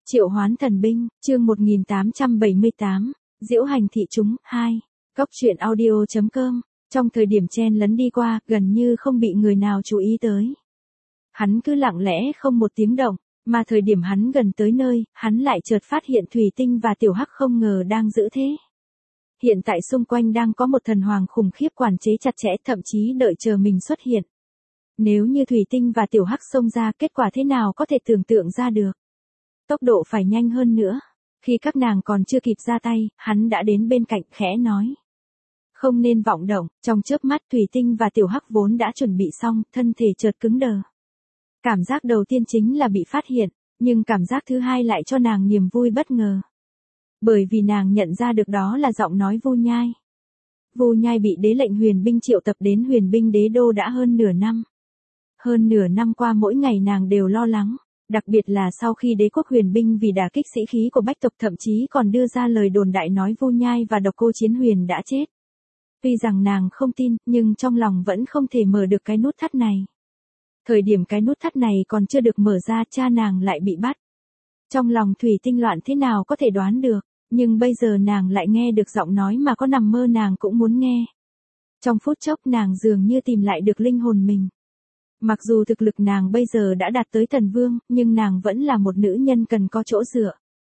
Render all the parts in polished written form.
Triệu hoán thần binh, chương 1878, diễu hành thị chúng, 2. Cốc truyện audio.com, trong thời điểm chen lấn đi qua, gần như không bị người nào chú ý tới. Hắn cứ lặng lẽ không một tiếng động, mà thời điểm hắn gần tới nơi, hắn lại chợt phát hiện Thủy Tinh và Tiểu Hắc không ngờ đang giữ thế. Hiện tại xung quanh đang có một thần hoàng khủng khiếp quản chế chặt chẽ, thậm chí đợi chờ mình xuất hiện. Nếu như Thủy Tinh và Tiểu Hắc xông ra, kết quả thế nào có thể tưởng tượng ra được. Tốc độ phải nhanh hơn nữa. Khi các nàng còn chưa kịp ra tay, hắn đã đến bên cạnh khẽ nói. Không nên vọng động, trong chớp mắt Thủy Tinh và Tiểu Hắc vốn đã chuẩn bị xong, thân thể chợt cứng đờ. Cảm giác đầu tiên chính là bị phát hiện, nhưng cảm giác thứ hai lại cho nàng niềm vui bất ngờ. Bởi vì nàng nhận ra được đó là giọng nói Vu Nhai. Vu Nhai bị đế lệnh huyền binh triệu tập đến huyền binh đế đô đã hơn nửa năm. Hơn nửa năm qua mỗi ngày nàng đều lo lắng. Đặc biệt là sau khi đế quốc huyền binh vì đả kích sĩ khí của bách tộc thậm chí còn đưa ra lời đồn đại nói Vu Nhai và Độc Cô Chiến Huyền đã chết. Tuy rằng nàng không tin, nhưng trong lòng vẫn không thể mở được cái nút thắt này. Thời điểm cái nút thắt này còn chưa được mở ra, cha nàng lại bị bắt. Trong lòng Thủy Tinh loạn thế nào có thể đoán được, nhưng bây giờ nàng lại nghe được giọng nói mà có nằm mơ nàng cũng muốn nghe. Trong phút chốc nàng dường như tìm lại được linh hồn mình. Mặc dù thực lực nàng bây giờ đã đạt tới thần vương, nhưng nàng vẫn là một nữ nhân cần có chỗ dựa.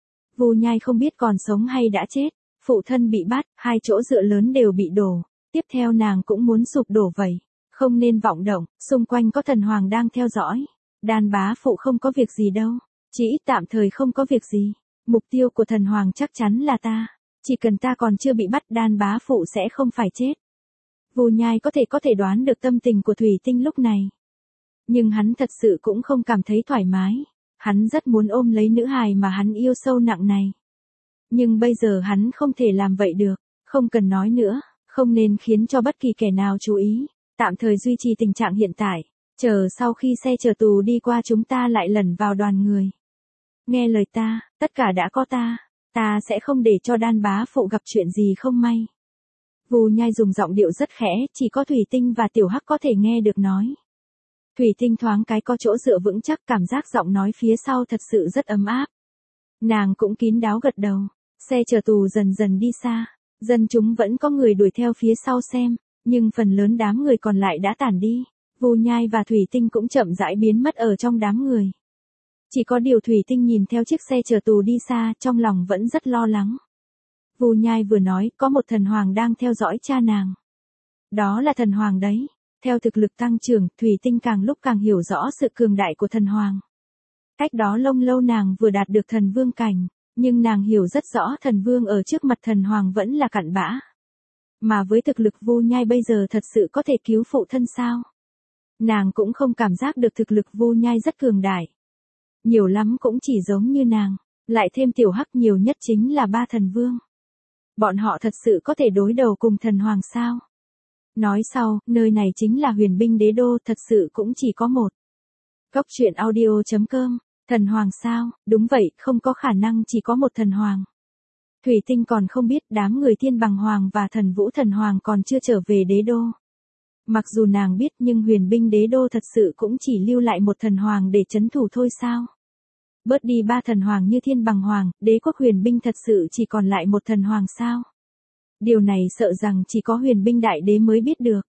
Vu Nhai không biết còn sống hay đã chết, phụ thân bị bắt, hai chỗ dựa lớn đều bị đổ, tiếp theo nàng cũng muốn sụp đổ vậy. Không nên vọng động, xung quanh có thần hoàng đang theo dõi. Đan bá phụ không có việc gì đâu, chỉ ít tạm thời không có việc gì. Mục tiêu của thần hoàng chắc chắn là ta, chỉ cần ta còn chưa bị bắt đan bá phụ sẽ không phải chết. Vu Nhai có thể đoán được tâm tình của Thủy Tinh lúc này. Nhưng hắn thật sự cũng không cảm thấy thoải mái. Hắn rất muốn ôm lấy nữ hài mà hắn yêu sâu nặng này. Nhưng bây giờ hắn không thể làm vậy được. Không cần nói nữa. Không nên khiến cho bất kỳ kẻ nào chú ý. Tạm thời duy trì tình trạng hiện tại. Chờ sau khi xe chở tù đi qua chúng ta lại lẩn vào đoàn người. Nghe lời ta, tất cả đã có ta. Ta sẽ không để cho đan bá phụ gặp chuyện gì không may. Vu Nhai dùng giọng điệu rất khẽ, chỉ có Thủy Tinh và Tiểu Hắc có thể nghe được nói. Thủy Tinh thoáng cái có chỗ dựa vững chắc, cảm giác giọng nói phía sau thật sự rất ấm áp. Nàng cũng kín đáo gật đầu, xe chở tù dần dần đi xa, dân chúng vẫn có người đuổi theo phía sau xem, nhưng phần lớn đám người còn lại đã tản đi, Vu Nhai và Thủy Tinh cũng chậm rãi biến mất ở trong đám người. Chỉ có điều Thủy Tinh nhìn theo chiếc xe chở tù đi xa, trong lòng vẫn rất lo lắng. Vu Nhai vừa nói, có một thần hoàng đang theo dõi cha nàng. Đó là thần hoàng đấy. Theo thực lực tăng trưởng, Thủy Tinh càng lúc càng hiểu rõ sự cường đại của thần hoàng. Cách đó lâu nàng vừa đạt được thần vương cảnh, nhưng nàng hiểu rất rõ thần vương ở trước mặt thần hoàng vẫn là cặn bã. Mà với thực lực Vu Nhai bây giờ thật sự có thể cứu phụ thân sao? Nàng cũng không cảm giác được thực lực Vu Nhai rất cường đại. Nhiều lắm cũng chỉ giống như nàng, lại thêm Tiểu Hắc nhiều nhất chính là 3 thần vương. Bọn họ thật sự có thể đối đầu cùng thần hoàng sao? Nói sau, nơi này chính là huyền binh đế đô, thật sự cũng chỉ có một. Cốc truyện audio.com, thần hoàng sao? Đúng vậy, không có khả năng chỉ có một thần hoàng. Thủy Tinh còn không biết đám người Thiên Bằng Hoàng và Thần Vũ Thần Hoàng còn chưa trở về đế đô. Mặc dù nàng biết nhưng huyền binh đế đô thật sự cũng chỉ lưu lại một thần hoàng để trấn thủ thôi sao? Bớt đi 3 thần hoàng như Thiên Bằng Hoàng, đế quốc huyền binh thật sự chỉ còn lại một thần hoàng sao? Điều này sợ rằng chỉ có huyền binh đại đế mới biết được.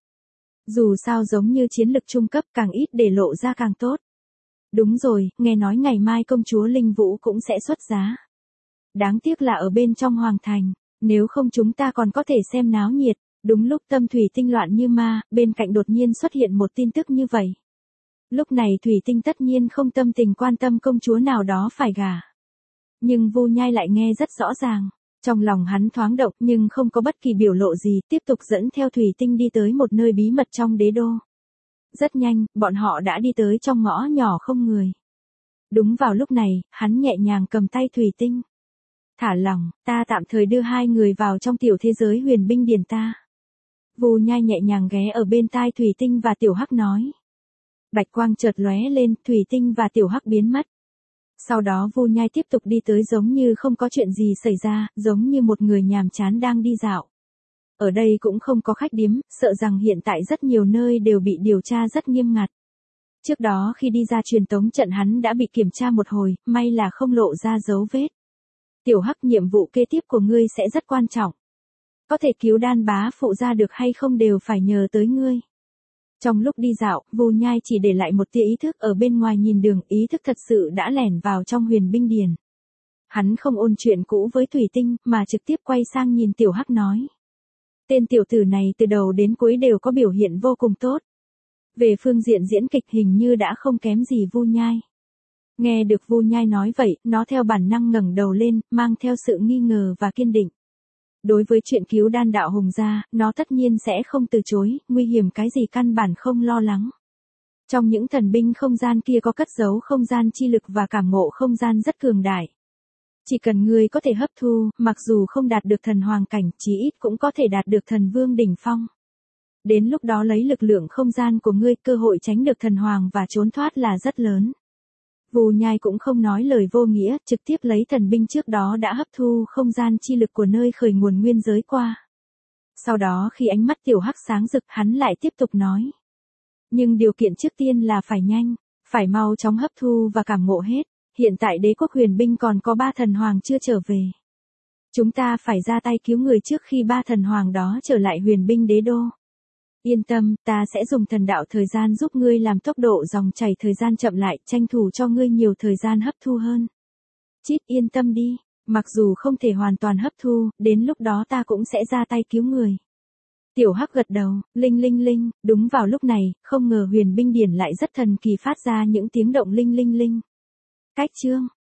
Dù sao giống như chiến lực trung cấp càng ít để lộ ra càng tốt. Đúng rồi, nghe nói ngày mai công chúa Linh Vũ cũng sẽ xuất giá. Đáng tiếc là ở bên trong hoàng thành, nếu không chúng ta còn có thể xem náo nhiệt. Đúng lúc tâm Thủy Tinh loạn như ma, bên cạnh đột nhiên xuất hiện một tin tức như vậy. Lúc này Thủy Tinh tất nhiên không tâm tình quan tâm công chúa nào đó phải gả. Nhưng Vu Nhai lại nghe rất rõ ràng. Trong lòng hắn thoáng động nhưng không có bất kỳ biểu lộ gì, tiếp tục dẫn theo Thủy Tinh đi tới một nơi bí mật trong đế đô. Rất nhanh, bọn họ đã đi tới trong ngõ nhỏ không người. Đúng vào lúc này, hắn nhẹ nhàng cầm tay Thủy Tinh. Thả lỏng, ta tạm thời đưa hai người vào trong tiểu thế giới huyền binh điển ta. Vu Nhai nhẹ nhàng ghé ở bên tai Thủy Tinh và Tiểu Hắc nói. Bạch quang chợt lóe lên, Thủy Tinh và Tiểu Hắc biến mất. Sau đó Vu Nhai tiếp tục đi tới giống như không có chuyện gì xảy ra, giống như một người nhàm chán đang đi dạo. Ở đây cũng không có khách điếm, sợ rằng hiện tại rất nhiều nơi đều bị điều tra rất nghiêm ngặt. Trước đó khi đi ra truyền tống trận hắn đã bị kiểm tra một hồi, may là không lộ ra dấu vết. Tiểu Hắc, nhiệm vụ kế tiếp của ngươi sẽ rất quan trọng. Có thể cứu đan bá phụ ra được hay không đều phải nhờ tới ngươi. Trong lúc đi dạo, Vu Nhai chỉ để lại một tia ý thức ở bên ngoài nhìn đường, ý thức thật sự đã lẻn vào trong huyền binh điền. Hắn không ôn chuyện cũ với Thủy Tinh, mà trực tiếp quay sang nhìn Tiểu Hắc nói. Tên tiểu tử này từ đầu đến cuối đều có biểu hiện vô cùng tốt. Về phương diện diễn kịch hình như đã không kém gì Vu Nhai. Nghe được Vu Nhai nói vậy, nó theo bản năng ngẩng đầu lên, mang theo sự nghi ngờ và kiên định. Đối với chuyện cứu đan đạo hùng gia, nó tất nhiên sẽ không từ chối, nguy hiểm cái gì căn bản không lo lắng. Trong những thần binh không gian kia có cất giấu không gian chi lực và cảm ngộ không gian rất cường đại. Chỉ cần ngươi có thể hấp thu, mặc dù không đạt được thần hoàng cảnh, chí ít cũng có thể đạt được thần vương đỉnh phong. Đến lúc đó lấy lực lượng không gian của ngươi, cơ hội tránh được thần hoàng và trốn thoát là rất lớn. Vu Nhai cũng không nói lời vô nghĩa, trực tiếp lấy thần binh trước đó đã hấp thu không gian chi lực của nơi khởi nguồn nguyên giới qua. Sau đó khi ánh mắt Tiểu Hắc sáng rực, hắn lại tiếp tục nói. Nhưng điều kiện trước tiên là phải nhanh, phải mau chóng hấp thu và cảm ngộ hết. Hiện tại đế quốc huyền binh còn có 3 thần hoàng chưa trở về. Chúng ta phải ra tay cứu người trước khi 3 thần hoàng đó trở lại huyền binh đế đô. Yên tâm, ta sẽ dùng thần đạo thời gian giúp ngươi làm tốc độ dòng chảy thời gian chậm lại, tranh thủ cho ngươi nhiều thời gian hấp thu hơn. Chít, yên tâm đi, mặc dù không thể hoàn toàn hấp thu, đến lúc đó ta cũng sẽ ra tay cứu người. Tiểu Hắc gật đầu, linh linh linh, đúng vào lúc này, không ngờ huyền binh điển lại rất thần kỳ phát ra những tiếng động linh linh linh. Cách chương